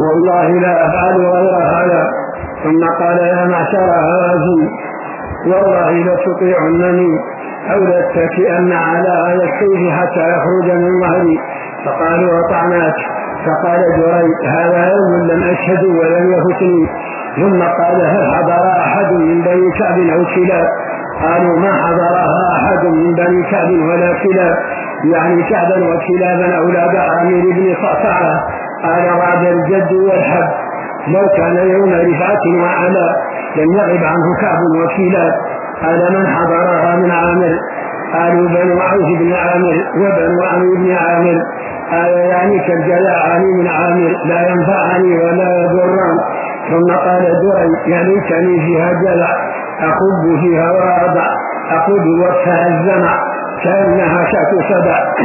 والله لا أفعل غير هذا. ثم قال يا معشر هوازن والله لتطيعنني أو لاتكئن على هذا السيف حتى يخرج من ظهري. فقالوا أطعناك. فقال جريج هذا يوم لم أشهد ولم يفتني. ثم قال هل حضر أحد من بني كعب أو كلاب؟ قالوا ما حضرها أحد من بني كعب ولا كلاب، يعني كعبا وكلابا أولاد عامر بن صعصعة. قال بعد الجد والحب لو كان يوم رفعة وعلا لم يغب عنه كعب وكلاب. قال من حضرها من عامر؟ قالوا بنو عوف بن عامر وبنو عمرو بن عامر. قال يعني كالجلاعان من عامر لا ينفعني ولا يضران. ثم قال دري يا ليتني فيها جلع أخب فيها وأضع أخذ وجهها الزمع كأنها شاة سبع.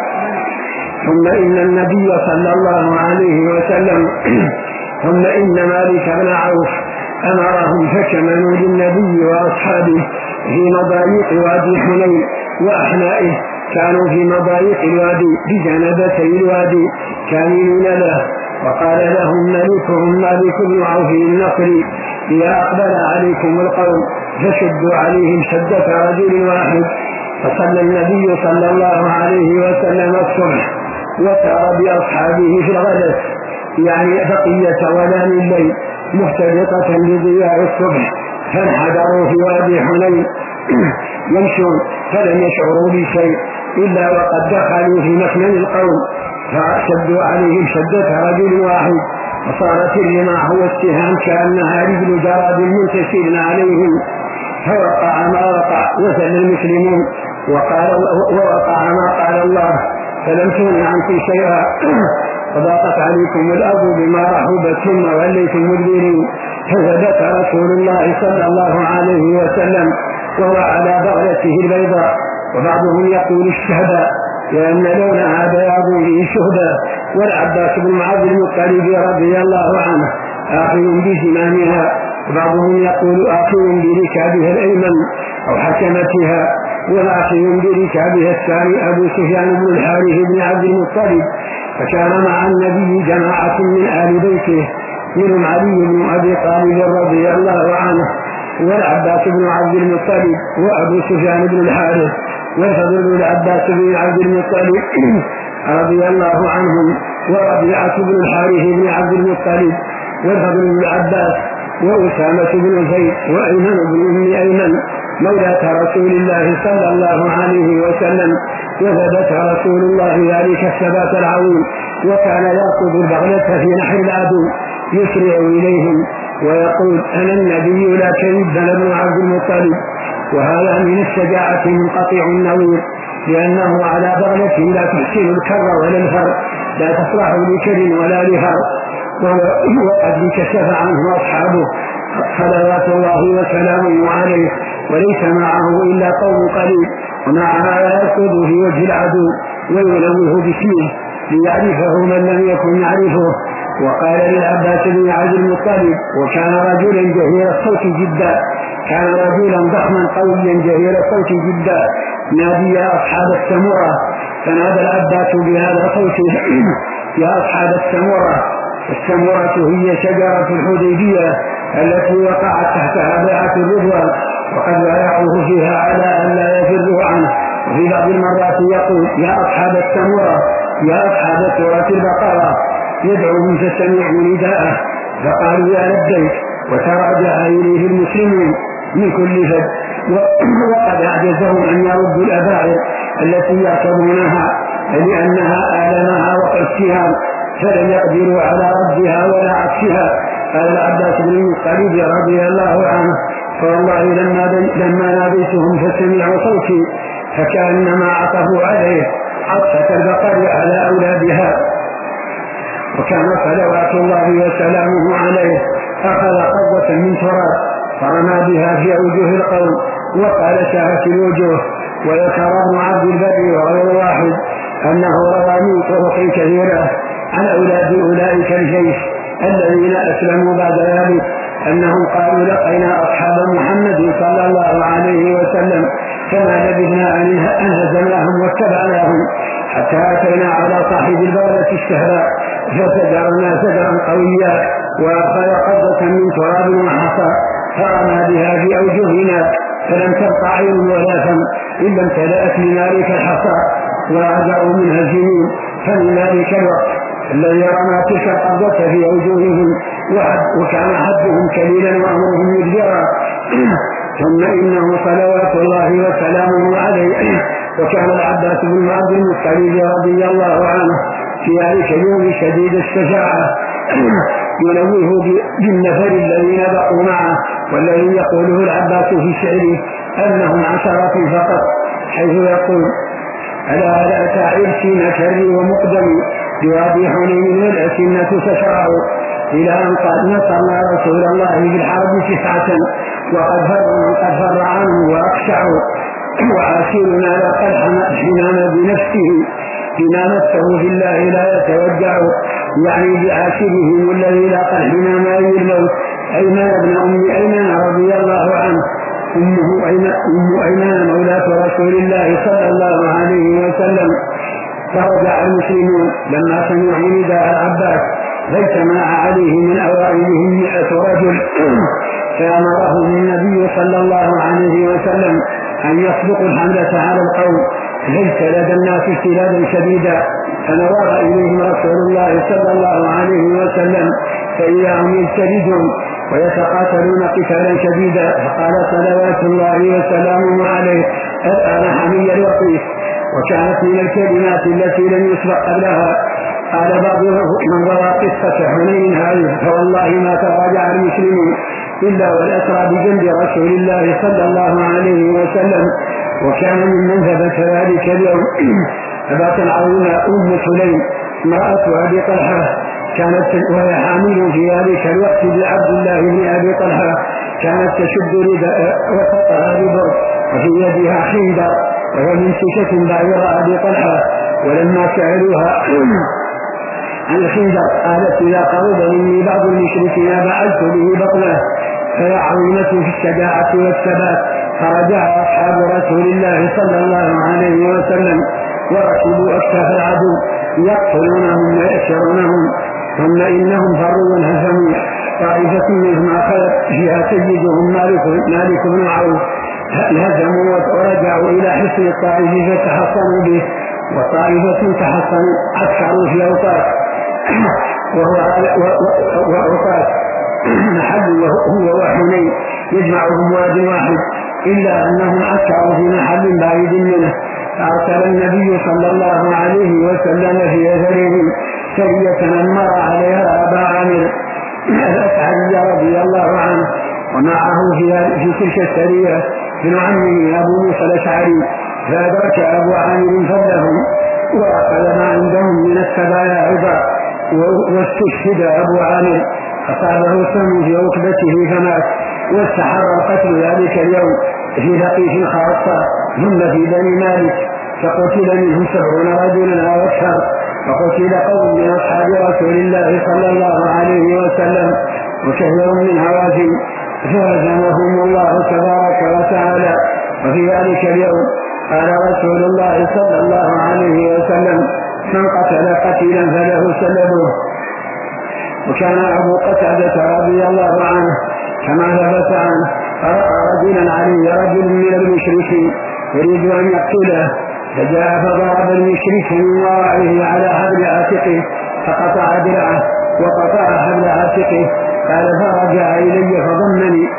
ثم إن النبي صلى الله عليه وسلم ثم إن مالك بن عوف أمرهم فكمنوا للنبي وأصحابه في مضايق وادي حنين وأحنائه. كانوا في مضايق الوادي بجانبتي الوادي كاملين له. وقال لهم ملكهم مالك بن عوف النصري إذا أقبل عليكم القوم فشدوا عليهم شدة رجل واحد. فصلى النبي صلى الله عليه وسلم الصبح وسار بأصحابه في الغدس، يعني بقية ولام الليل مختلطة بضياء الصبح. فانحدروا في وادي حنين يمشون فلم يشعروا بشيء إلا وقد دخلوا في مكمن القوم فشدوا عليهم شدة رجل واحد. وصارت الرماح والسهام كأنها رجل جراد منتشر عليهم. فوقع ما وقع وسل المسلمون ووقع ما قال الله فلم تغن عنكم شيئا فضاقت عليكم الأرض بما رحبت ثم وليتم مدبرين. فثبت رسول الله صلى الله عليه وسلم وهو على بغلته البيضاء. وبعضهم يقول الشهداء لأن لونها بياض به شهداء. والعباس بن عبد المطلب رضي الله عنه آخذ بزمامها. وبعضهم يقول آخذ بركابها الأيمن أو حكمتها. والآخذ بركابها الثاني أبو سفيان بن الحارث بن عبد المطلب. فكان مع النبي جماعة من آل بيته منهم علي بن أبي طالب رضي الله عنه والعباس بن عبد المطلب وأبو سفيان بن الحارث والفضل بن العباس بن عبد المطلب رضي الله عنهم وربيعة بن الحارث بن عبد المطلب والفضل بن العباس وأسامة بن زيد وأيمن بن أم أيمن مولاة رسول الله صلى الله عليه وسلم. وثبت رسول الله ذلك الثبات العظيم وكان يركض البغلة في نحر العدو يسرع إليهم ويقول أنا النبي لا كذب بن عبد المطلب. وهذا من الشجاعة منقطع النظير لأنه على بغلته لا تحسن الكر ولا الفر لا تصلح لكر ولا لفر. وقد كشف عنه أصحابه صلوات الله وسلامه عليه وليس معه إلا قوم قليل. ومع هذا يركض في وجه العدو ويلوه باسمه ليعرفه من لم يكن يعرفه. وقال للعباس بن عبد المطلب وكان رجلا جهير الصوت جدا كان رجلا ضخما قويا جهير الصوت جدا نادي يا أصحاب السمرة. فنادى العباس بهذا صوته يا أصحاب السمرة. السمرة هي شجرة الحديبية التي وقعت تحتها بيعة الرضوان وقد بايعوه فيها على أن لا يفروا عنه. وفي بعض المرات يقول يا أصحاب السمرة يا أصحاب سورة البقرة يدعوهم فسمعوا نداءه فقالوا يا لبيك وتراجع إليه المسلمون من كل فج. وقد أعجزهم أن يردوا الأباعر التي يعتبرونها لأنها آلمها وقسها فلم يقدروا على ردها ولا عكسها. قال العباس بن المطلب رضي الله عنه فوالله لما ناديتهم فسمعوا صوتي فكأنما عطفوا عليه عطفة البقر على أولادها. وكان صلوات الله وسلامه عليه أخذ قبضة من تراب فرمى بها في وجوه القوم وقال شاهت الوجوه. وذكر ابن عبد البر وغير واحد أنه روى من طرق كثيرة عن أولاد أولئك الجيش الذين أسلموا بعد ذلك أنهم قالوا لقينا أصحاب محمد صلى الله عليه وسلم كما لبثنا أن هزمناهم واتبعناهم حتى أتينا على صاحب البغلة الشهراء فسدرنا سدرا قويا وأخذ قبضة من تراب وحصى فرمى بها في أوجهنا فلم تبق عين ولا فم إلا امتلأت من ذلك الحصى ورجعوا منها الجنين. فمن ذلك الوقت الذي رمى تلك القبضة في أوجههم وكان حدهم كليلا وأمرهم مدبرا. ثم إنه صلوات الله وسلامه عليه وكان العباس بن عبد المطلب رضي الله عنه في ذلك اليوم شديد الشجاعة ينوه بالنفر الذين بقوا معه والذي يقوله العباس في شعره أنهم عشرة فقط، حيث يقول: ألا لا تعرسين كري ومقدمي بوادي حنين والأسنة تشرع إلى أن قد نصرنا رسول الله بالحرب 9 وقد فر عنه وأقشعوا وعاشرنا لقد حنان بنفسه بما نفسه في الله لا يتوجع، يعني بعاشره الذي لقد حنان أي الموت أيمن بن أم أيمن رضي الله عنه أم أيمن مولاة رسول الله صلى الله عليه وسلم. فرجع المسلمون لما سمعوا نداء العباس فاجتمع عليه من أوائلهم 100 رجل فأمرهم النبي صلى الله عليه وسلم أن يسبقوا الحملة على القوم ليس لدى الناس استلادا شديدا. فنظر إليهم رسول الله صلى الله عليه وسلم فإذا هم يجتهدون ويتقاتلون قتالا شديدا، فقال صلوات الله وسلامه عليه: الآن حمي الوقيف. وكانت من الكلمات التي لم يسبق قبلها. قال بعض من روى قصة حنين هذه: فوالله ما تراجع المسلمون إلا والأسرى بجنب رسول الله صلى الله عليه وسلم. وكان ممن ثبت ذلك اليوم أبات العظيمة أم سليم امرأة أبي طلحة، كانت وهي حامل في ذلك الوقت بعبد الله بن أبي طلحة، كانت تشد وسطها ببر وفي يدها خندر وهي ممسكة بعير أبي طلحة. ولما سألوها عن الخندر قالت: إذا قرب مني بعض المشركين بعثت به بطنه، فهي عظيمة في الشجاعة والثبات. فرجع أصحاب رسول الله صلى الله عليه وسلم وركبوا أكتاف العدو يقتلونهم ويأسرونهم. ثم إنهم فروا وانهزموا. طائفة منهم أخذت فيها سيدهم مالك بن عوف، هزموا ورجعوا إلى حصن الطائف فتحصنوا به، وطائفة تحصنوا عسكروا في أوطاس وأوطاس محل هو وحنين يجمعهم واد واحد، إلا أنهم عسكروا في محل بعيد منه. فأرسل النبي صلى الله عليه وسلم في أثرهم سرية أمر عليها أبا عامر الأشعري رضي الله عنه، ومعه في تلك السرية ابن عمه أبو موسى الأشعري. فأدرك أبو عامر فضلهم وأخذ ما عندهم من السبايا عظا، واستشهد أبو عامر أصابه سم في ركبته فمات. واستحر القتل ذلك اليوم في لقيف خاصة ثم في بني مالك، فقتل منهم 70 رجلا أو أكثر، وقتل قوم من أصحاب رسول الله صلى الله عليه وسلم وكثير من هوازن فهزمهم الله تبارك وتعالى. وفي ذلك اليوم قال رسول الله صلى الله عليه وسلم: من قتل قتيلا فله سلبه. وكان أبو قتادة رضي الله عنه كما ثبت عنه فرأى رجلا عليه رجل من المشركين يريد أن يقتله، فجاء فضرب المشرك من ورائه على حبل عاتقه فقطع درعه وقطع حبل عاتقه. قال: فرجع إلي فضمني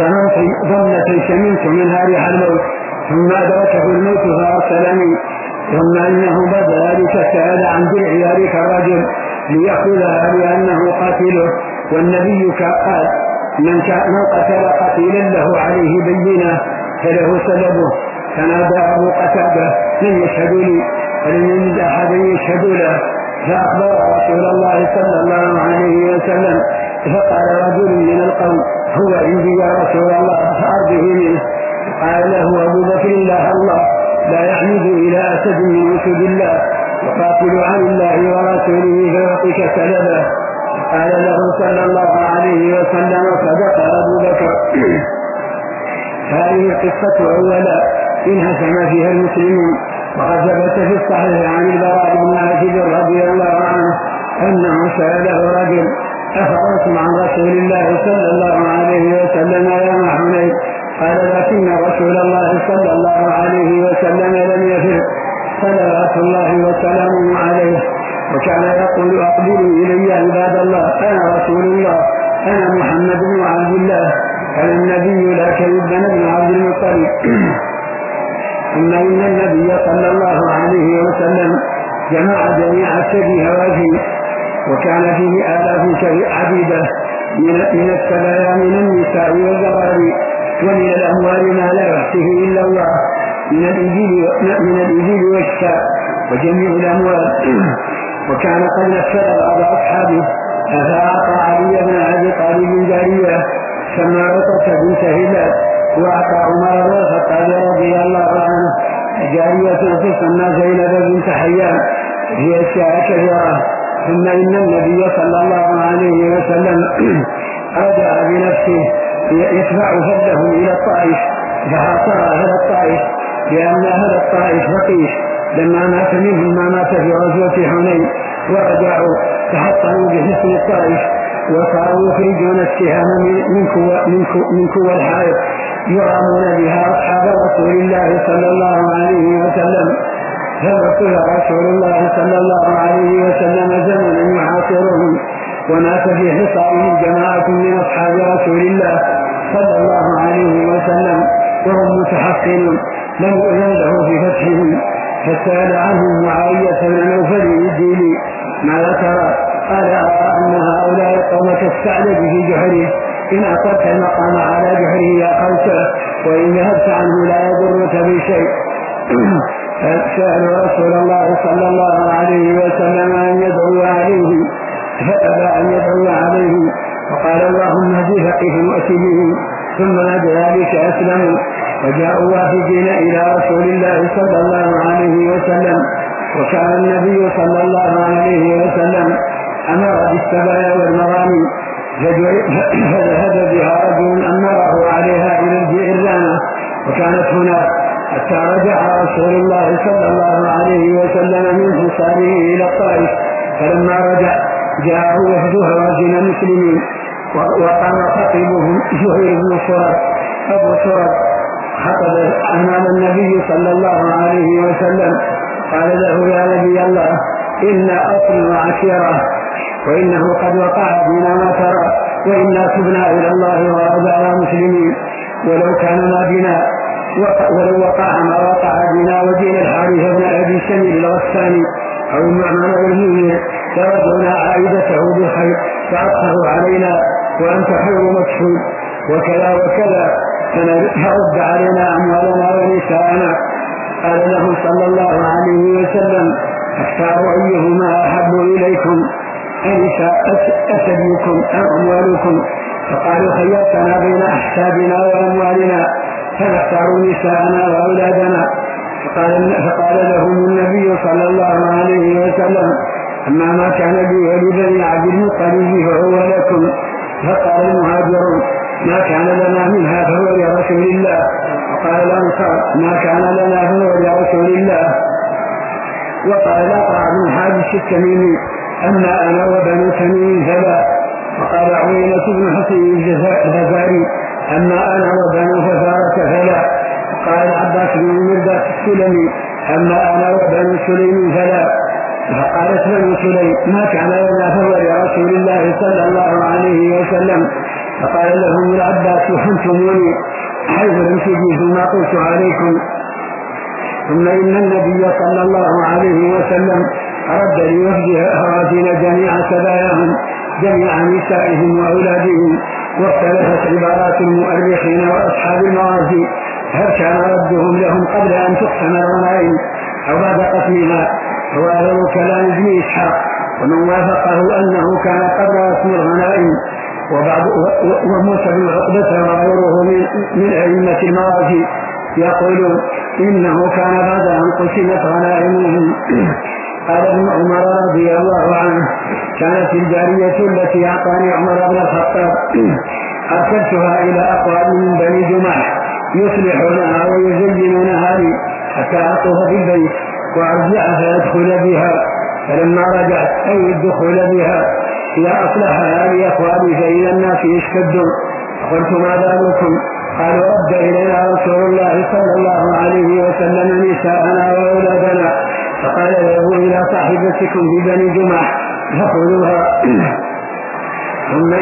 ضمة شممت منها ريح الموت، ثم أدركه الموت فأرسلني. ثم إنه بعد ذلك سأل عن درع ذلك الرجل ليأخذها لأنه قاتله. والنبي قال: من قتل قتيلا له عليه بينة فله سلبه. فنادى أبو قتادة: من يشهد لي؟ فلم يجد أحد يشهد له. فأخبر رسول الله صلى الله عليه وسلم. فقال رجل من القوم: هو عندي يا رسول الله فأرضه منه. قال له أبو بكر: الله لا يعمد إلى أسد من أسد الله وقاتل عن الله ورسوله فيعطيك سلبه. قال له صلى الله عليه وسلم: صدق أبو بكر. هذه القصة أولا انهزم فيها المسلمون. وقد ثبت في الصحيح عن البراء بن عازب رضي الله عنه أنه سأله رجل: أفرأيتم عن رسول الله صلى الله عليه وسلم يوم حنين؟ قال: لكن رسول الله صلى الله عليه وسلم لم يفر صلوات الله وسلامه عليه، وكان يقول: أقبلوا إلي عباد الله، أنا رسول الله، أنا محمد بن عبد الله، أنا النبي لا كذب بن عبد المطلب. ثم إن النبي صلى الله عليه وسلم جمع جميع الشبه وجهه، وكان فيه آلاف عديدة من السبايا من النساء والذراري ومن الأموال ما لا يحصيه إلا الله، من الإبل والشاء وجميع الأموال. وكان قد نفر بعض أصحابه فأعطى علي بن أبي طالب جارية سمى عطة بنت هلال، وأعطى عمر بن الخطاب رضي الله عنه جارية تسمى زينب بنت حيان، هي أشياء كثيرة. ثم إن النبي صلى الله عليه وسلم رجع بنفسه يتبع فدهم إلى الطائف، فحاصر أهل الطائف لأن أهل الطائف فقيش لما مات منهم ما مات في غزوة حنين، ورجعوا تحطموا بحصن الطائف وصاروا يخرجون السهام من كوى الحائط يرامون بها أصحاب رسول الله صلى الله عليه وسلم. فبقي رسول الله صلى الله عليه وسلم زمنا يحاصرهم، ومات في حصارهم جماعة من أصحاب رسول الله صلى الله عليه وسلم وهم متحصنون لم يؤذن له في فتحهم، فسأل عنهم معاوية بن نوفل الديني: ماذا ترى؟ قال: أرى أن هؤلاء قوم كالثعلب في جحره، إن أطلت المقام على جحره أخذته، وإن ذهبت عنه لا يضرك بشيء. سأل رسول الله صلى الله عليه وسلم أن يدعو عليه، فأبى أن يدعو عليه، وقال: اللهم اهد فقهم وأسلهم. ثم بعد ذلك أسلموا وجاءوا وافدين إلى رسول الله صلى الله عليه وسلم. وكان النبي صلى الله عليه وسلم أمر بالسبايا والمغانم، فذهب بها رجل أمره عليها إلى الجئرانة وكانت هناك حتى رجع رسول الله صلى الله عليه وسلم من حصاره إلى الطائف. فلما رجع جاءه وفد هوازن المسلمين، وقام خطيبهم زهير بن سرد أبو سرد خطب أمام النبي صلى الله عليه وسلم، قال له: يا نبي الله، إنا أصل وعشيرة، وإنه قد وقع بنا ما ترى، وإنا تبنا إلى الله ورجعنا مسلمين، ولو كان ما بنا ولو وقع ما وقع بنا وجينا الحارث بن أبي سمير الغساني أو النعمان المؤمن فرجعنا عائدته بالخير فأطهروا علينا وأنت خير مكفول، وكذا وكذا فرد علينا أموالنا ونساءنا. قال له صلى الله عليه وسلم: أختار أيهما أحب إليكم، أسدكم أم أموالكم؟ فقالوا: خيرتنا بين أحسابنا وأموالنا، فنختار نساءنا وأولادنا. فقال لهم النبي صلى الله عليه وسلم: أما ما كان لي ولبني عبد المطلب فهو لكم. فقال المهاجرون: ما كان لنا منها فهو لرسول الله. وقال الأنصار: ما كان لنا فهو لرسول الله. وقال الأقرع بن حابس التميمي: أما أنا وبنو تميم فلا. وقال عوينة بن حصين الجزائري: أما أنا وبنو فزارة فلا. وقال العباس بن مرداس السلمي: أما أنا وبنو سليم فلا. فقالت بنو سليم: ما كان لنا فهو لرسول الله صلى الله عليه وسلم. فقال لهم العباس: حنتموني حيث لم تجيزوا ما قلت عليكم. ثم إن النبي صلى الله عليه وسلم رد لوفد هوازن جميع سباياهم، جميع نسائهم وأولادهم، واختلفت عبارات المؤرخين وأصحاب المغازي هل كان ردهم لهم قبل أن تقسم الغنائم أو بعد قسمها. وهذا كلام ابن إسحاق، ومن وافقه أنه كان قبل قسم الغنائم. وموسى بن عقبة وغيره من أئمة المغازي يقولون إنه كان بعد أن قسمت غنائمهم. قال ابن عمر رضي الله عنه: كانت الجارية التي أعطاني عمر بن الخطاب أرسلتها إلى أقوام من بني جمح يصلحونها ويزينونها لي حتى أطوف في البيت وأرجع فيدخل بها، فلما رجعت أي الدخول بها يا أصلحها لإخواني فإذا الناس يشتدون. قلت ما بالكم؟ قالوا رد إلينا رسول الله صلى الله عليه وسلم نساءنا وأولادنا، فقال له إلى صاحبتكم في بني جمح فخذوها. ثم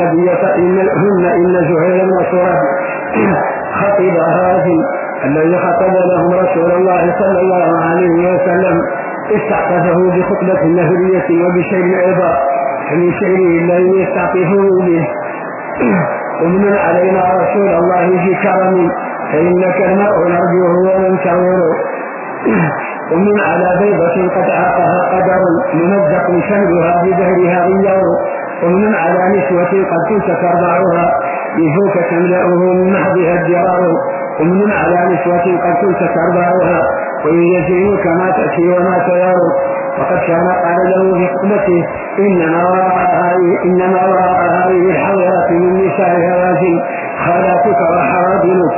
إن زهير بن سرد خطب هذه الذي خطب لهم رسول الله صلى الله عليه وسلم استعطفه بخطبة نهرية وبشيء أيضا من شيء الذي يستعطفه به. ومن علينا رسول الله في كرم فإنك المرء نرجوه وننتظره. ومن على بيضة قد عاقها قدر ممزق شملها بدهرها غيار. ومن على نسوة قد كنت ترضعها يجوك تملأه من محضها الجرار. ومن على نسوة قد كنت ترضعها ويجريك ما تأتي وما تيار. وقد كان قال له في خطبته إنما وراء هذه الحضرة من نساء هوازن خالاتك وحوادنك.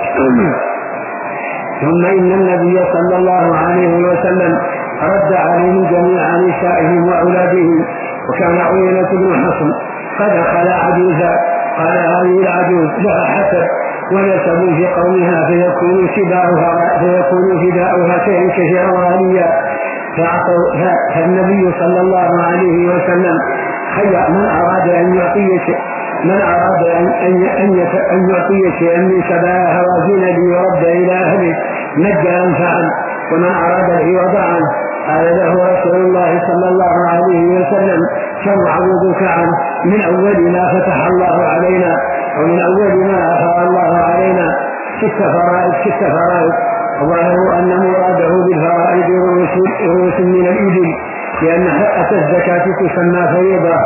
ثم إن النبي صلى الله عليه وسلم رد عليهم جميع نسائهم وأولادهم. وكان عيينة بن حصن قد خلى عجوزا، قال هذه العجوز لها حسب ونسب في قومها فيكون فداؤها شيئا كثيرا غاليا. فالنبي صلى الله عليه وسلم خير من أراد أن يعطي شيئا من سبايا هوازن ليرد إلى أهله مجانا فعل، ومن أراد العوض عنه قال له رسول الله صلى الله عليه وسلم سنعوضك عنه من أول ما فتح الله علينا ومن أول ما أفاء الله علينا 6 فرائض. وظاهر أن مراده بالفرائض رؤوس من الإبل لأن حقة الزكاة تسمى فريضة.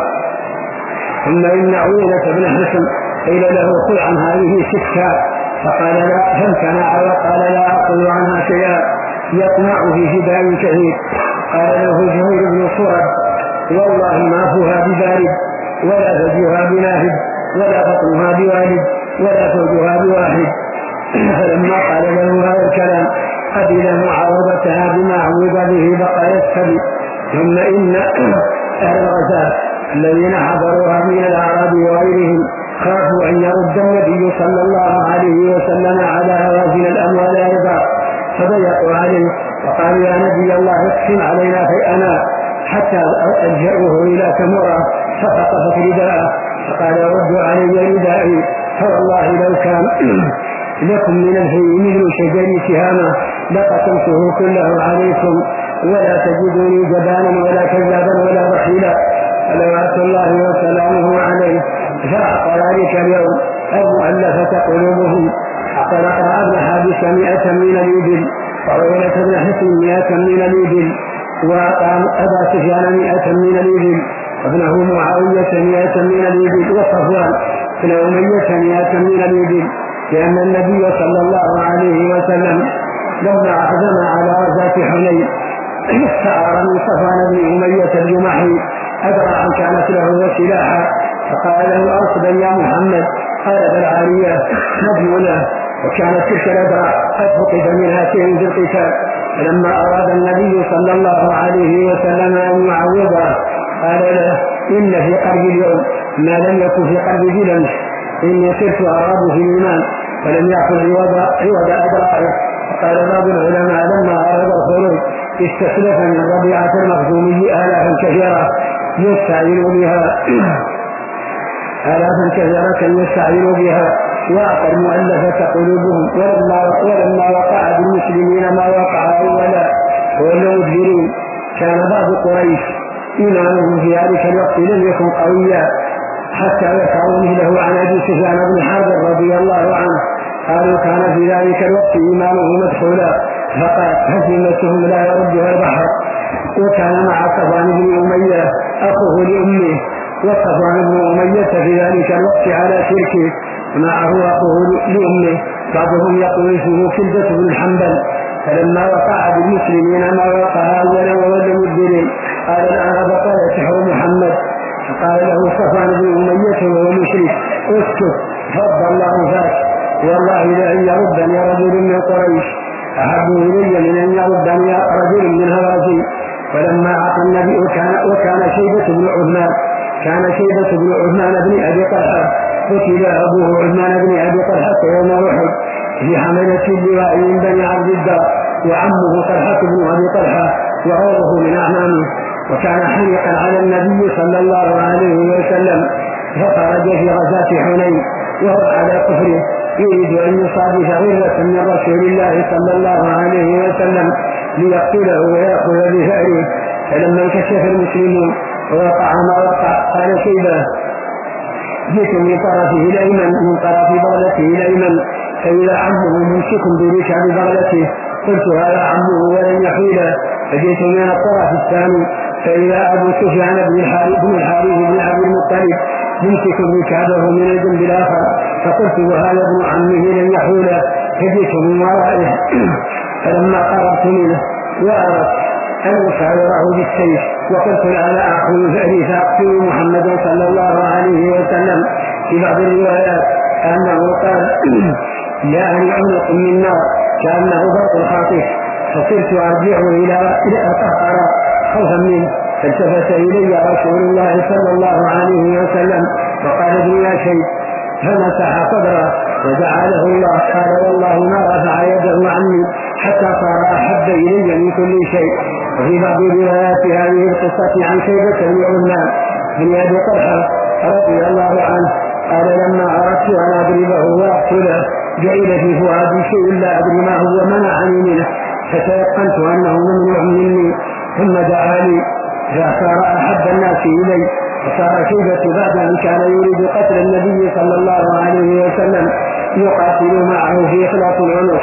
ثم إن عيينة بن حصن قيل له خذ عن هذه 6 فقال لا، فامتنع وقال لا أخذ عنها شيئا يطمع في فداء كثير. قال له زهير بن سرد والله ما فيها ببارد ولا ثديها بناهد ولا بطنها بوالد ولا ثوبها بواحد. فلما قال له هذا الكلام قبل معارضتها بما عوض به بقى يستبي. ثم إن أهل الغزاة الذين حضروها من الأعراب وغيرهم خافوا أن يرد النبي صلى الله عليه وسلم على هوازن الأموال أيضا، فضيقوا عليه وقالوا يا نبي الله اقسم علينا شيئا حتى ألجأوه إلى تمرة فخطفت رداءه فقال ردوا علي ردائي فوالله لو كان لكم من الهي مثل شجر تهامة لقسمته كله عليكم ولا تجدوني جبانا ولا كذابا ولا بخيلا. صلوات الله وسلامه عليه. فأعطى ذلك اليوم المؤلفة قلوبهم أعطى ابن حابس 100 من الإبل وعيينة بن حصن 100 من الإبل وأعطى أبا سفيان 100 من الإبل وابنه معاوية 100 من الإبل وصفوان بن أمية 100 من الإبل، لأن النبي صلى الله عليه وسلم لما عزم على غزاة حنين استعار من صفوان بن أمية الجمحي أدرى أن كانت له وسلاحا فقال له أرصدا يا محمد، قال بالعالية مجنونة، وكانت تلك الأدرى قد فقد منها شيء في القتال. فلما أراد النبي صلى الله عليه وسلم أن يعوضه قال له إن في قلب اليوم ما لم يكن في قلب بالأمس، إني صرت أراد في الإيمان فلم يأخذ عوض أدرائه. فقال بعض العلماء لما أراد الخروج استسلف من ربيعة المخزومي آلافا كثيرة يستعين بها وأعطى المؤلفة قلوبهم. ولما وقع بالمسلمين ما وقع أولا والمدبرين كان بعض قريش إيمانهم في ذلك الوقت لم يكن قويا حتى ذكروا مثله عن أبي سفيان بن حرب رضي الله عنه قالوا كان في ذلك الوقت إيمانه مدخولا فقال هزيمتهم لا يردها البحر. وكان مع صفوان بن أمية أخوه لأمه، وصفوان بن أمية في ذلك الوقت على شركه معه أخوه لأمه، بعضهم يقول اسمه كلدة بن حنبل. فلما وقع بالمسلمين ما وقع أولا والمدبرين قال الآن بقى سحر محمد. فقال له صفوان بن أمية وهو مشرك اسكت فضل الله ذاك، والله لأن يردني رجل من قريش أحب إلي من أن يردني رجل من هوازن. ولما عطى النبي وكان شيبة بن عثمان بن أبي طلحة قتل أبوه عثمان بن أبي طلحة يوم أحد في حملة اللواء من بني عبد الدار، وعمه طلحة بن أبي طلحة وغيره من أعمامه، وكان حريقا على النبي صلى الله عليه وسلم، فخرج في غزاة حنين وهو على كفره يريد أن يصادف غيرة من رسول الله صلى الله عليه وسلم ليقتله ويأخذ بثأره. فلما انكشف المسلمون ووقع ما وقع قال شيبة: جئت من طرف بغلته الأيمن فإذا عمه ممسك بركاب بغلته، قلت هذا عمه ولن يحيله، فجئت من الطرف الثاني فإذا أبو سفيان بن الحارث بن عبد المطلب يمسك ركابه من الجنب الآخر، فقلت وهذا ابن عمه لن يحوله، فجئت من ورائه فلما قربت منه وأردت أن أشاوره بالسيف وقلت أنا أخذ ثأري فأقتل محمدا صلى الله عليه وسلم. في بعض الروايات أنه قال: جاءني عنق من نار كأنه برق خاطف، فصرت أرجع إلى أطهر خوفا منه، فالتفت إلي رسول الله صلى الله عليه وسلم وقال: ابن يا شيء، فمسح صدره ودعا له الله. قال: والله ما رفع يده عني حتى صار أحب إلي من كل شيء. وفي بعض روايات هذه القصة عن شيبة بن عثمان بن أبي طلحة رضي الله عنه قال: لما أردت أن أضربه وأقتله جعل في فؤادي شيء لا أدري ما هو منعني منه، فتيقنت أنه ممنوع مني، ثم دعا لي فصار أحب الناس إلي. وصار شيبة بعد أن كان يريد قتل النبي صلى الله عليه وسلم يقاتل معه في إخلاص العنق.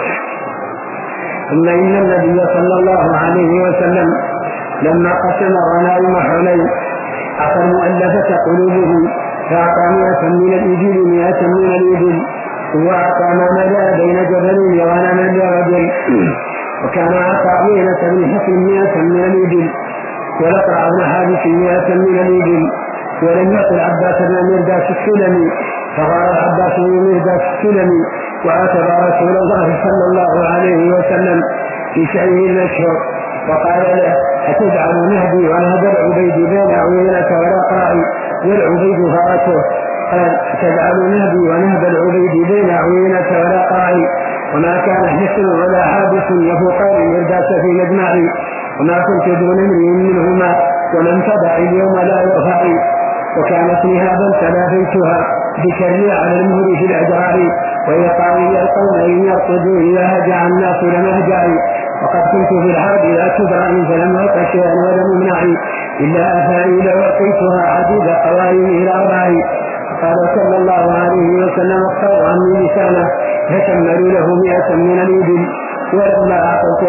ثم إن النبي صلى الله عليه وسلم لما قسم غنائم حنين أعطى المؤلفة قلوبهم، فأعطى 100 من الإبل 100 من الإبل، وأعطى ما ملا بين جبلين وغنما لرجل، وكان أعطى عيينة بن حصن 100 من الإبل، ولقرع بن حابس 100 من الإبل، ولم يعطي العباس بن مرداس السلمي، فقال العباس بن مرداس السلمي وعاتب رسول الله صلى الله عليه وسلم في شأنه المشهور، وقال له: أتجعل نهدي ونهب العبيد بين عيينة والأقرع والعبيد فرسه؟ قال: تجعل نهدي ونهب العبيد بين عيينة والأقرع، وما كان حسن ولا حابس يفوقان المرداس في مجمعي، وما كنت دون امرئ منهما، ومن تبع اليوم لا يرفع، وكانت نهابا تلافيتها بكري على المهر في الأدراع، ويقال القوم إن يرقدوا إذا هجع الناس لمهجعي، وقد كنت في الحرب لا تدرعي فلم ألق شيئا ولم أمنعي، إلا أفائي لوقيتها عديد قوائم إلى أربعي. قال صلى الله عليه وسلم: اختاروا عني لسانه، فشملوا له 100 من الإبل. ولما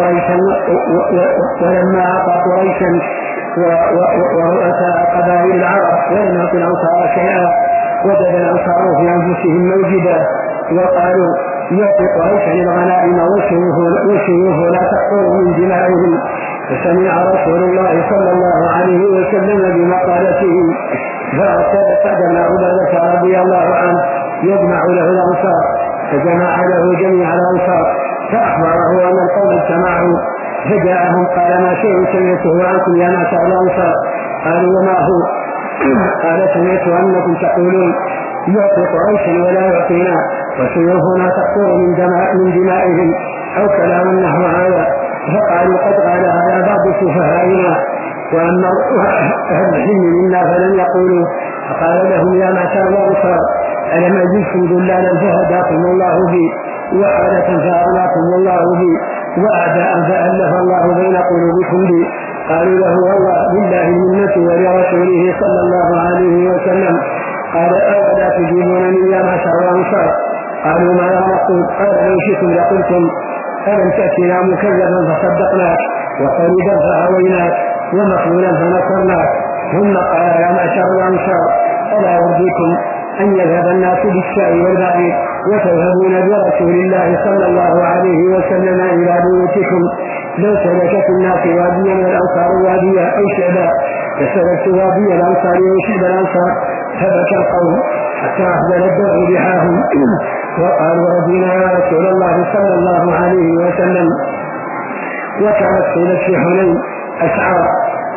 أعطى قريشا ورؤساء قبائل العرب ولم يعطي الأنصار شيئا، وجد الأنصار في أنفسهم موجدا، وقالوا: يعطي قريشا الغنائم والسيوف لا تقطر من دمائهم. فسمع رسول الله صلى الله عليه وسلم بمقالته، فأرسل قدم عبادة رضي الله عنه يجمع له الأنصار، فجمع له جميع الأنصار، فأخبره أن القوم اجتمعوا، فجاءهم قال: ما شيء سمعته عنكم يا معشر الأنصار؟ قالوا: وما هو؟ قال: سمعت أنكم تقولون: يعطي قريشا ولا يعطينا، وسيوفنا تقطر من دمائهم، أو كلام نحو هذا. فقالوا: قد قال هذا بعض سفهائنا، وأما أهل الحلم منا فلم يقولوا. فقال لهم: يا معشر الأنصار، ألم أجدكم ذلالا فهداكم الله بي، وحالة فأغناكم الله بي، وأعداء فألف الله بين قلوبكم بي؟ قالوا له: والله بالله المنة ولرسوله صلى الله عليه وسلم. قال: أولا تجيبونني يا معشر الأنصار؟ قالوا: ما نقول؟ قال: لو شئتم لقلتم: ألم تأتنا مكذبا فصدقناك، وقريبا فأويناك، ومخذولا فنصرناك. ثم قال: يا معشر الأنصار، ألا يرضيكم أن يذهب الناس بالشاء والبعير وتذهبون برسول الله صلى الله عليه وسلم إلى بيوتكم؟ لو سلكت الناس واديا والأنصار واديا أو شعبا فسلكت وادي الأنصار وشعب الأنصار. فبكى القوم حتى أخذل الدرع بحاهم وقالوا: رضينا يا رسول الله صلى الله عليه وسلم. وكانت سيلة في حنين أشعار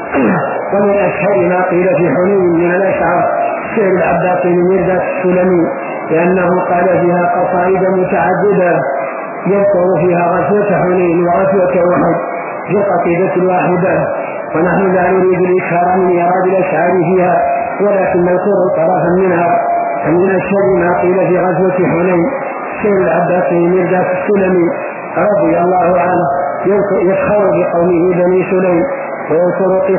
ومن أشهر ما قيل في حنين من الأشعار شعر العباس بن مرداس السلمي، لأنه قال فيها قصائد متعددة يذكر فيها غزوة حنين وغزوة أحد في قصيدة واحدة، ونحن لا نريد الإكثار من إيراد الأشعار فيها ولكن نذكر طرفا منها. فمن أشهر ما قيل في غزوة حنين شعر العباس بن مرداس السلمي رضي الله عنه يفخر بقومه بني سليم ويذكر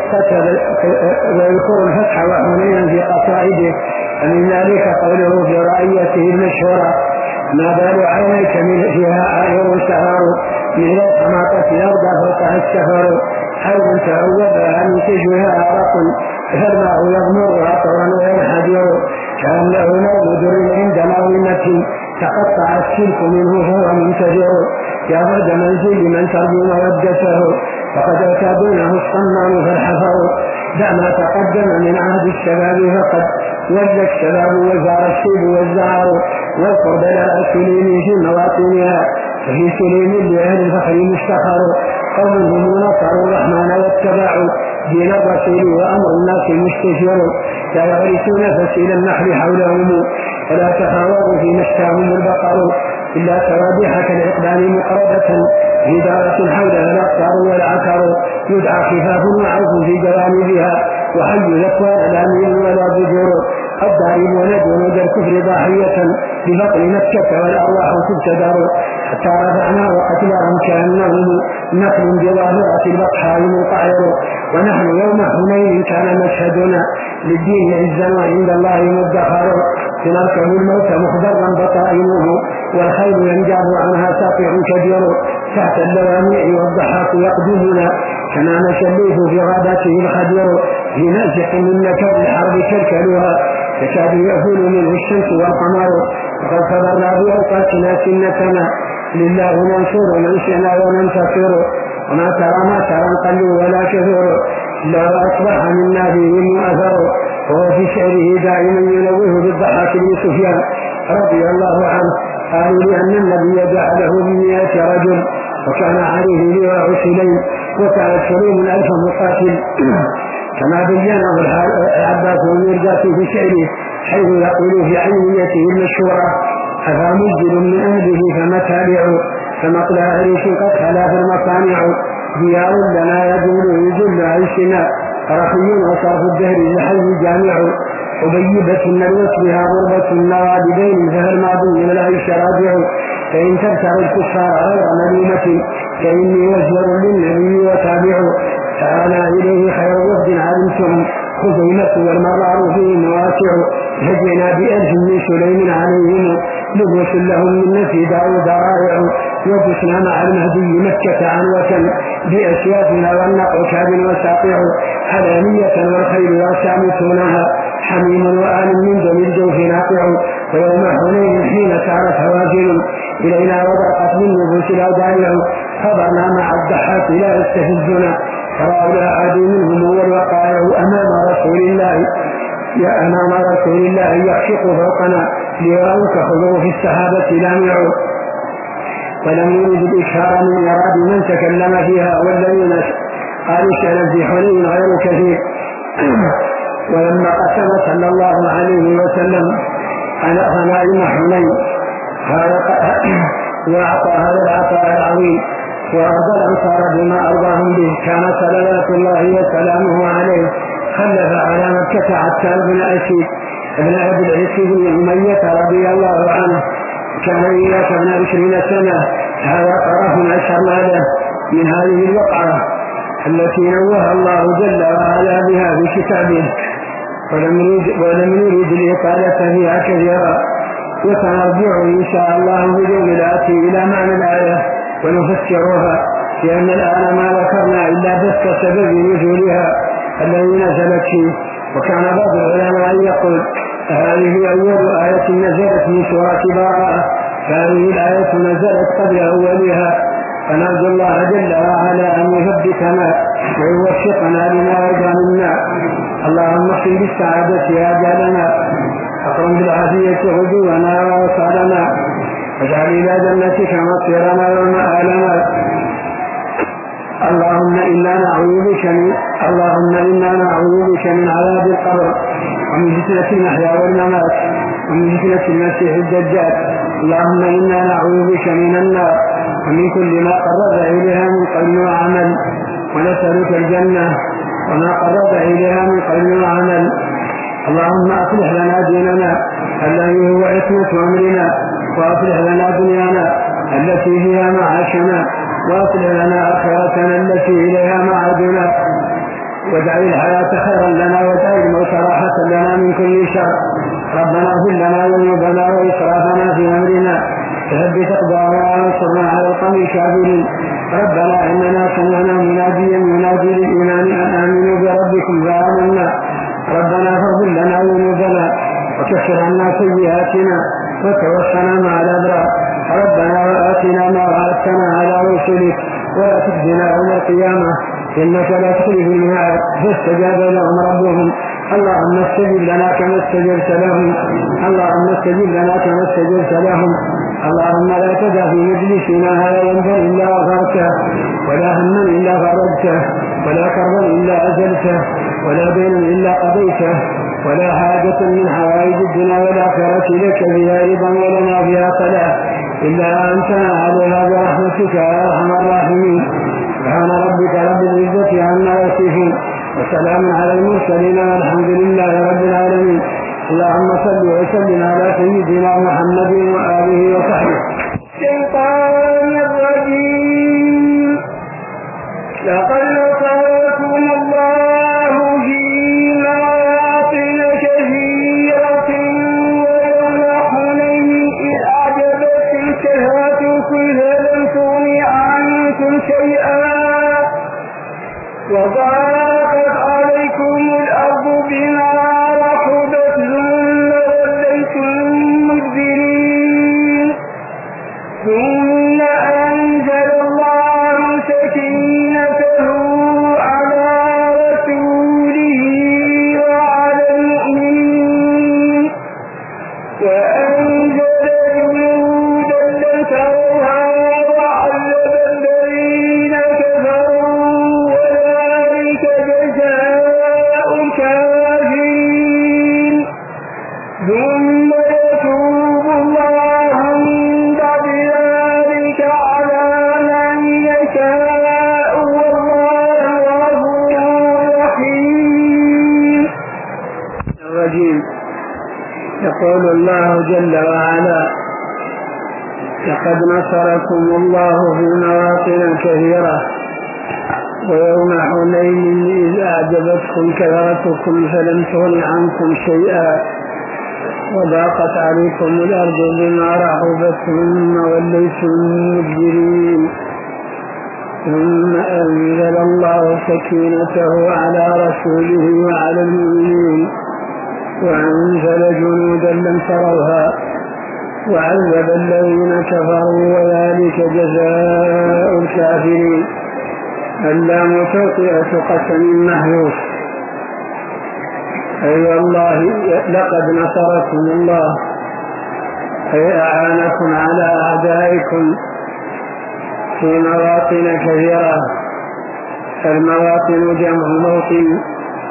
الفتح وحنينا في قصائده، ومن ذلك قوله في رأيته المشهورة: ما بال عينيك من فيها عائر سهر مثل الحماقة يرضى فوقها السفر حيث تعودها من تجوها عرق فالماء يغمرها طرا وينحدر كأنه نوم در عند ناظمة تقطع السلك منه فهو منتجر يا فرد منزل من ترجو مودته فقد أتى دونه الصمان فالحفر دع ما تقدم من عهد الشباب فقد ولى الشباب وزار الشيب والزعر واذكر بلاء سليم في مواطنها ففي سليم لأهل الفخر مفتخر قوم هم نصروا الرحمن واتبعوا دين الرسول وأمر الناس مستشير لا يغرسون فسيل النحل حولهم ولا تخاوروا في مشتاهم البقر إلا سوابح كالعقبان مقربة في دارة حولها الأقطار والعكر يدعى خفاف وعوف في جوانبها وحي الأكوان لا ميل ولا بجور الضارب وندعو ذا الكفر ضاحية ببطن مكة والأرواح تبتدر حتى رفعنا وقتلهم كأنهم نخل بظاهرة البطحاء منقعر ونحن يوم حنين كان مشهدنا للدين عزا وعند الله مدخر سنركب الموت مخضرا بطائنه والخيل ينجاب عنها ساطع كبير تحت اللوامع والضحاك يقدمنا كما نشليه في غاباته الخبير في نازح من نكر الحرب كركلها يكاد يأكل منه الشمس والقمر وقد كبرنا بأوقاتنا سنتنا لله ننصر من شئنا وننتصر وما ترى قلوا ولا كثر لا أصبح منا بهم أثر وهو في شعره دائما ينوه بالضحاك بن سفيان رضي الله عنه قالوا لأن النبي جعله ب100 رجل وكان عليه لواء سليم وكان سليم 1000 مقاتل كما بينه العباس بن مرداس في شعره حيث يقول في عينيته المشهورة: أفا مجد من أهله فمتابع فمقلع عريش قد خلا في المصانع ديار لنا يجل عيشنا رخي وصرف الدهر لحي جامع أبيبة النلوة بها غربة النوادبين فهل معظم من العيش رابع فإن تبتغ الكفار غير مليمة فإني وزير للنبي وتابع تعالى إليه خير وفد علمتم خزيمة والمرار فيه مواسع هجنا ب1000 من سليم عليهم لبوس لهم من نفي داود رائع وجسنا مع المهدي مكة عنوة بأسيافنا والنقع كاب وساطع علانية والخيل وسامتونها حميم وآل من دم الجوف ناقع ويوم حنين حين سارت هواجر إلينا وضاقت من نفوس الأوداع خبرنا مع الضحاك لا يستفزنا فرأوا الأعادي منهم والوقائع أمام رسول الله يخشق فوقنا ليرونك خذوا في السحابة لامع ولم يرد الإشهار من إراد من تكلم فيها والذين قالوا شأنا في حنين غير كثير. ولما قسم صلى الله عليه وسلم على غنائم حنين وأعطى هذا العطاء العظيم وأرضى الأنصار بما أرضاهم به كان صلوات الله وسلامه عليه خلف على مكة عتاب بن أسيد ابن أبي العيس بن أمية رضي الله عنه كان إياك ابن 20 سنة. هذا طرف أشرنا له من هذه الوقعة التي نوه الله جل وعلا بها في كتابه ولم نريد الإطالة فيها كثيرا وسنرجع إن شاء الله اليوم الآتي إلى معنى الآية ونفسرها لأن الآن ما ذكرنا إلا بس سبب نزولها الذي نزلت فيه. وكان بعض العلماء يقول هذه أول آية نزلت من سورة براءة فهذه الآية نزلت قبل أولها فنرجو الله جل وعلا أن يثبتنا ويوفقنا لما يرضى منا. اللهم اختم بالسعادة آجالنا أكرم بالعافية غدونا ووصالنا واجعل إلى جنتك مصيرنا ومآلنا اللهم إنا نعوذ بك من عذاب القبر ومن فتنة المحيا والممات ومن فتنة المسيح الدجال. اللهم إنا نعوذ بك من النار ومن كل ما قرب إليها من قول وعمل، ونسألك الجنة وما قرب إليها من قول وعمل. اللهم أصلح لنا ديننا الذي هو عصمة أمرنا، وأصلح لنا دنيانا التي فيها معاشنا، وأصلح لنا آخرتنا التي إليها معادنا، واجعل الحياة خيرا لنا واجعل الموت راحة لنا من كل شر. ربنا اغفر لنا ذنوبنا وإسرافنا في أمرنا، ثبت أقدامنا وانصرنا على القوم الكافرين. ربنا إننا سمعنا مناديا ينادي للإيمان أن آمنوا بربكم فآمنا. ربنا فاغفر لنا ذنوبنا وكفر عنا سيئاتنا وتوفنا مع الأبرار. ربنا وآتنا ما وعدتنا على رسلك ولا تخزنا يوم القيامة إنك لا تخلف الميعاد. فاستجاب لهم ربهم. اللهم استجب لنا كما استجبت لهم. اللهم لا تدع في مجلسنا هذا ذنبا إلا غفرته، ولا هما إلا فرجته، ولا كربا إلا أزلته، ولا دينا إلا قضيته، ولا حاجة من حوائج الدنيا والآخرة لك فيها رضا ولنا فيها صلاح إلا أنتنا عليها برحمتك يا أرحم الراحمين. سبحان ربك رب العزة عما يصفون وسلام على المرسلين والحمد لله رب العالمين. اللهم صل وسلم على سيدنا محمد وآله وصحبه. الشيطان الرجيم. لقد نصركم الله في مواطن كثيرة ويوم حنين إذ أعجبتكم كثرتكم فلم تغن عنكم شيئا وضاقت عليكم الأرض بما رحبت ثم وليتم مدبرين. ثم أنزل الله سكينته على رسوله وعلى المؤمنين وأنزل جنودا لم تروها وعذب الذين كفروا وذلك جزاء الكافرين. ثم يتوب الله من بعد ذلك على من يشاء والله غفور رحيم. الرجيم. يقول الله جل وعلا: لقد نصركم الله في مواطن كثيرة ويوم حنين إذ أعجبتكم كثرتكم فلم تغن عنكم شيئا وضاقت عليكم الأرض بما رحبت ثم وليتم مدبرين. ثم أنزل الله سكينته على رسوله وعلى المؤمنين وأنزل جنودا لم تروها وعذب الذين كفروا وذلك جزاء الكافرين. اللام توطئة قسم محذوف. أي والله لقد نصركم الله أي أعانكم على أعدائكم في مواطن كثيرة. المواطن جمع موطن،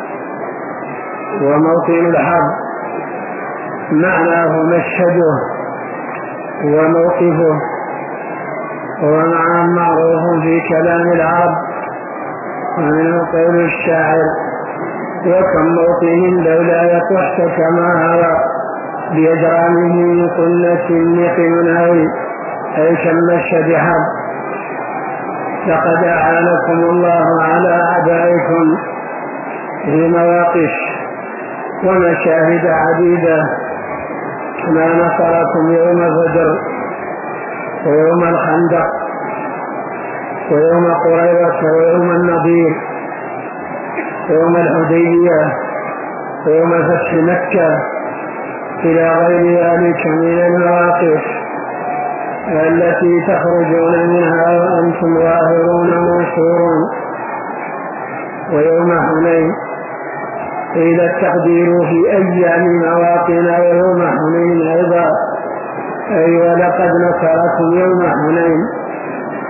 وموطن الحرب معناه مشهده وموقفه، ومعنى معروف في كلام العرب ومنه قول الشاعر: وكم موطن لولا يطحت كما هوى بيجرانه من قلة نقم هوي. أي كالمشهد حرب. لقد أعانكم الله على أعدائكم في مواقف ومشاهد عديدة، كما نصركم يوم بدر ويوم الخندق ويوم قريظة ويوم النضير ويوم الحديبية ويوم فتح مكة إلى غير ذلك من المواقف التي تخرجون منها وأنتم ظاهرون منصورون. ويوم حنين قيل التقدير في أيام مواطن ويوم حنين أيضا. أي ولقد نصركم يوم حنين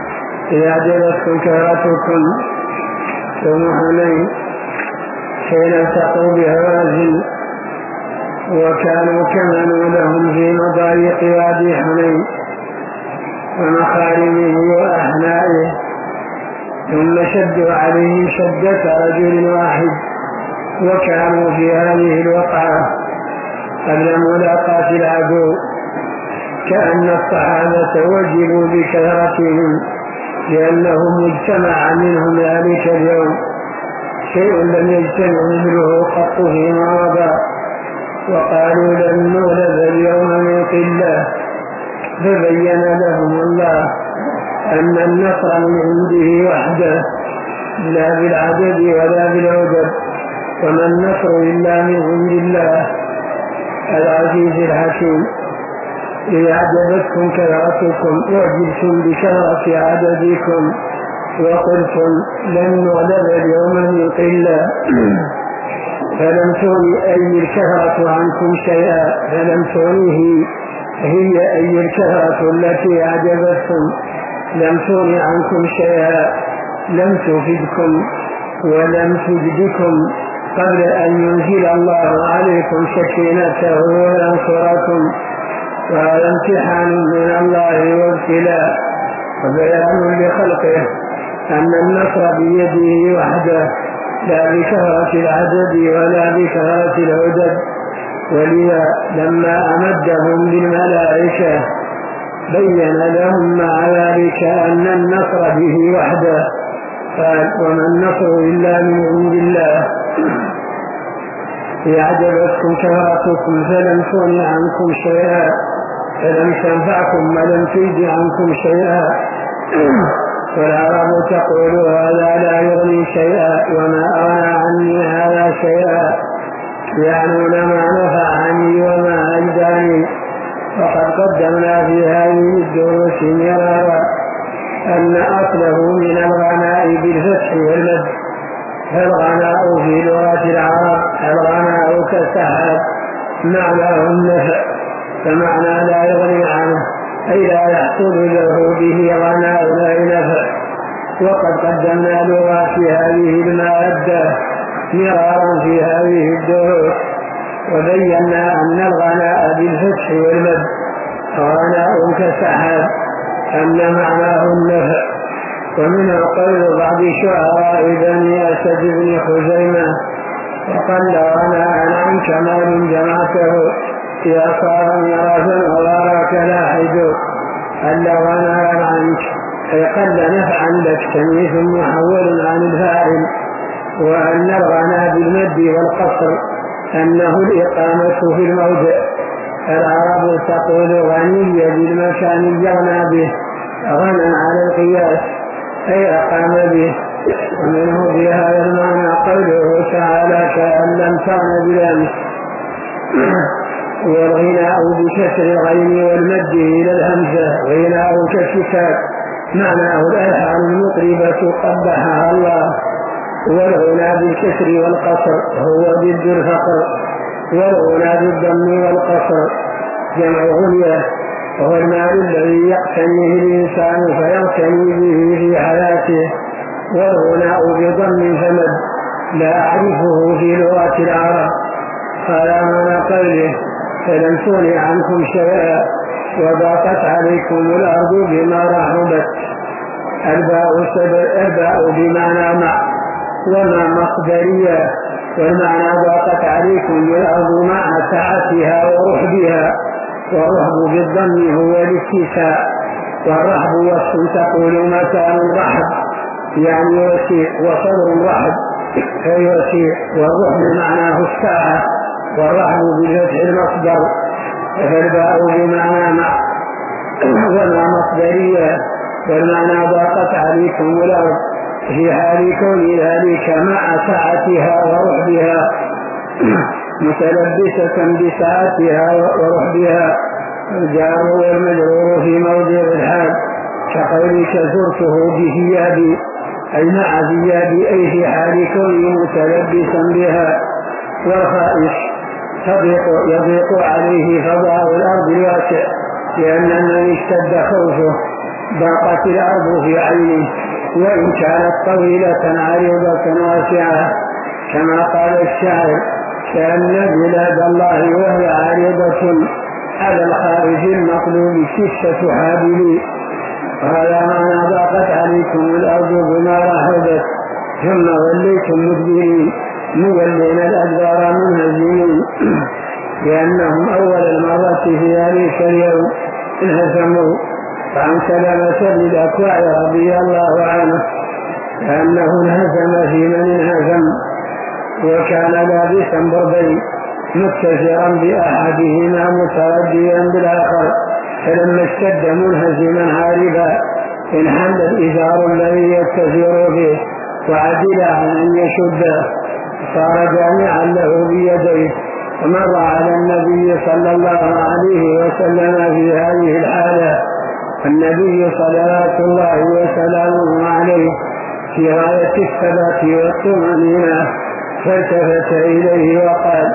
إذا أعجبتكم كثرتكم يوم حنين حين التقوا بهوازن وكانوا كمنوا لهم في مضايق وادي حنين ومخارمه وأحنائه ثم شدوا عليه شدة رجل واحد وكانوا في هذه الوقعة قبل ملاقاة العدو كأن الصحابة وجلوا بكثرتهم لأنهم اجتمع منهم ذلك اليوم شيء لم يجتمع مثله قط فيما مضى وقالوا لن نغلب اليوم من قلة فبين لهم الله أن النصر من عنده وحده لا بالعدد ولا بالعدد وما النصر إلا من عند الله العزيز الحكيم. إذا أعجبتكم كثرتكم أعجبتم بكثرة عددكم وقلتم لن نغلب اليوم من قلة فلم تغني أي الكثرة عنكم شيئا فلم تغنيه هي أي الكثرة التي أعجبتكم لم تغني عنكم شيئا لم تفدكم ولم تجدكم قبل أن ينزل الله عليكم سكينته وينصركم وهذا امتحان من الله وابتلاء وبيان لخلقه أن النصر بيده وحده لا بكثرة العدد ولا بكثرة العدد. ولذا لما أمدهم بالملائكة بين لهم مع ذلك أن النصر به وحده قال وما النصر إلا من عند الله. إذا أعجبتكم كثرتكم فلم تغن عنكم شيئا فلم تنفعكم ولم تجد عنكم شيئا والعرب تقول هذا لا يغني شيئا وما أغنى عني هذا شيئا يعنون ما نفعني وما أجداني. وقد قدمنا في هذه الدروس مرارا أن أصله من الغناء بالفتح والمد فالغناء في لغة العرب الغناء كالسحاب معناه النفع فمعنى لا يغني عنه أي لا يحصل له به غناء لا نفع. وقد قدمنا لغات هذه المادة مرارا في هذه الدروس وبينا أن الغناء بالفتح والمد غناء كالسحاب أن معناه النفع. ومنه قول بعض شعراء بني أسد بن خزيمة وقل غناء عنك مال جمعته إذا صار ميراثا وراك لاحد قل غناء عنك أي قل نفعا لك تمييز محول عن الفاعل. وأن الغناء بالمد والقصر أنه الإقامة في الموضع. العرب تقول غني بالمكان يغنى به غنى على القياس أي أقام به. ومنه في هذا المعنى قوله تعالى كأن لم تغن بالأمس. والغناء بكسر الغين والمد إلى الهمزة غناء كالكتاب معناه الألحان المطربة قبحها الله. والغناء بالكسر والقصر هو ضد الفقر. والغناء بالضم والقصر جمع غنية وهو المال الذي يقتنيه الإنسان فيغتني به في حياته. والغناء بضم فمد لا أعرفه في لغة العرب. قال من قوله فلم تغن عنكم شيئا وضاقت عليكم الأرض بما رحبت. الباء بمعنى مع وما مصدرية والمعنى ضاقت عليكم الأرض مع سعتها ورحبها. والرحب بالضم هو الاتساع والرحب وصف تقول مكان الرحب يعني وسيع وصدر الرحب أي وسيع. والرحب معناه الساعة والرحب بفتح المصدر فالباء بمعنى مع وما مصدرية والمعنى ضاقت عليكم الأرض في حال كون ذلك مع سعتها ورحبها متلبسة بسعتها ورحبها. الجار والمجرور في موضع الحال كقولك زرته بثيابي أي مع ثيابي أي في حال كونه متلبسا بها. والخائف يضيق عليه فضاء الأرض الواسع لأن من اشتد خوفه ضاقت الأرض في عينه، وإن كانت طويلة عريضة واسعة، كما قال الشاعر: كأن بلاد الله وهي عريضة على الخارج المطلوب ششة حابل. قال: ما ضاقت عليكم الأرض بما رحبت ثم وليتم مدبرين مولين الأدبار منهزمين. لأنهم أول المرة في ذلك اليوم انهزموا. فعن سلامة بن الأكوع رضي الله عنه أنه انهزم في من انهزم، وكان لابسا بردين متزرا بأحدهما مترديا بالآخر، فلما اشتد منهزما هاربا انحل الإزار الذي يتزر به وعدل عن أن يشده، صار جامعا له بيديه. ومر على النبي صلى الله عليه وسلم في هذه الحالة النبي صلوات الله وسلامه عليه في غاية الثبات والطمأنينة، فالتفت إليه وقال: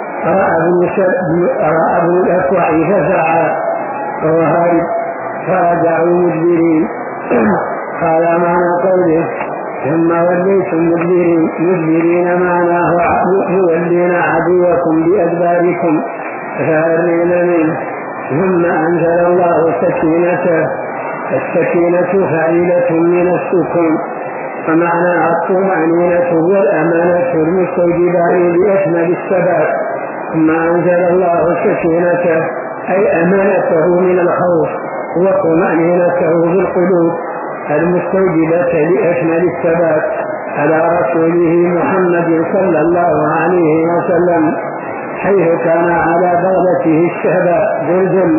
رأى ابن الأكوع فزعا وهو هارب فرجعوا مدبرين. قال: معنى قوله ثم وليتم مدبرين معناه مولين عدوكم بأدباركم فارين منه. ثم أنزل الله سكينته. السكينة فعيلة من السكون، ومعنى الطمأنينة والأمانة المستوجبان لأشمل الثبات. ثم أنزل الله سكينته أي أمانته من الخوف وطمأنينته في القلوب المستوجبة لأشمل الثبات على رسوله محمد صلى الله عليه وسلم، حيث كان على بغلته الشهباء زلزل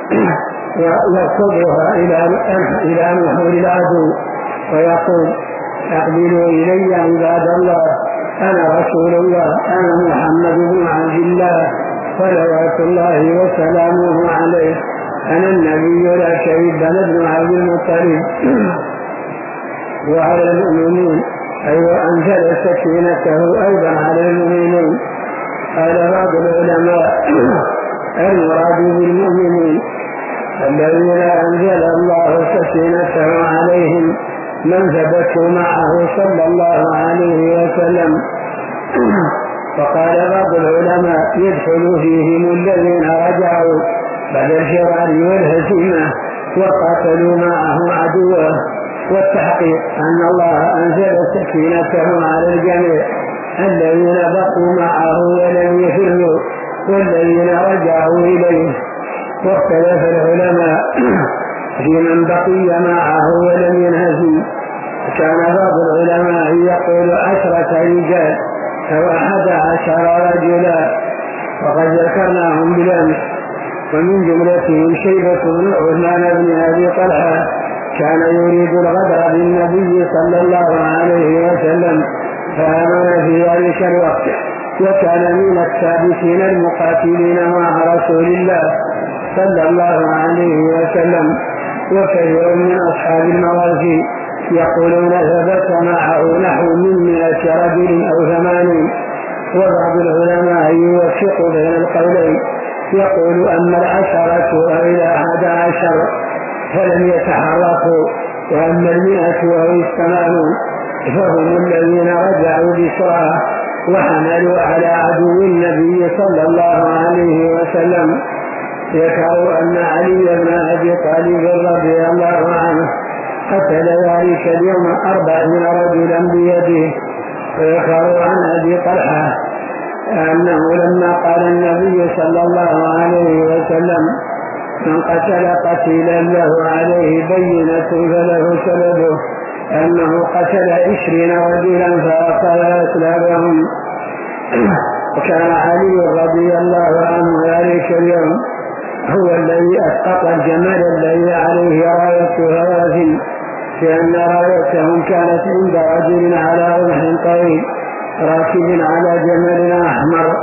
ويركضها إلى نحور العدو ويقول: أقبلوا إلي عباد الله، أنا رسول الله، أنا محمد بن عبد الله صلوات الله وسلامه عليه، أنا النبي لا كذب بن عبد المطلب. وعلى المؤمنين أي وأنزل سكينته أيضا على المؤمنين. قال بعض العلماء: المراد بالمؤمنين الذين أنزل الله سكينته عليهم من ثبتوا معه صلى الله عليه وسلم. وقال بعض العلماء: يدخل فيهم الذين رجعوا بعد الفرار والهزيمة وقاتلوا معه عدوه. والتحقيق أن الله أنزل سكينته على الجميع الذين بقوا معه ولم يفروا والذين رجعوا إليه. واختلف العلماء في من بقي معه ولم ينهزم. كان بعض العلماء يقول 10 رجال أو 11 رجلا، وقد ذكرناهم بالأمس. ومن جملتهم شيبة بن عثمان بن أبي طلحة كان يريد الغدر بالنبي صلى الله عليه وسلم فآمن في ذلك الوقت، وكان من الثابتين المقاتلين مع رسول الله صلى الله عليه وسلم. وكثير من أصحاب الموازي يقولون ثبت معه نحو من 100 رجل أو 80. وبعض العلماء يوفق بين القولين، يقول: أما 10 أو إلى 11 فلم يتحركوا، وأما 100 أو 80 فهم الذين رجعوا بسرعة وحملوا على عدو النبي صلى الله عليه وسلم. ذكروا أن علي بن أبي طالب رضي الله عنه قتل ذلك اليوم 40 رجلا بيده. وذكروا عن أبي طلحة أنه لما قال النبي صلى الله عليه وسلم: من قتل قتيلا له عليه بينة فله سببه، أنه قتل 20 رجلا فأخذ أسلابهم. وكان علي رضي الله عنه ذلك اليوم هو الذي أسقط الجمال الذي عليه راية هوازن، لأن رايتهم كانت عند رجل على رمح طويل راكب على جمل أحمر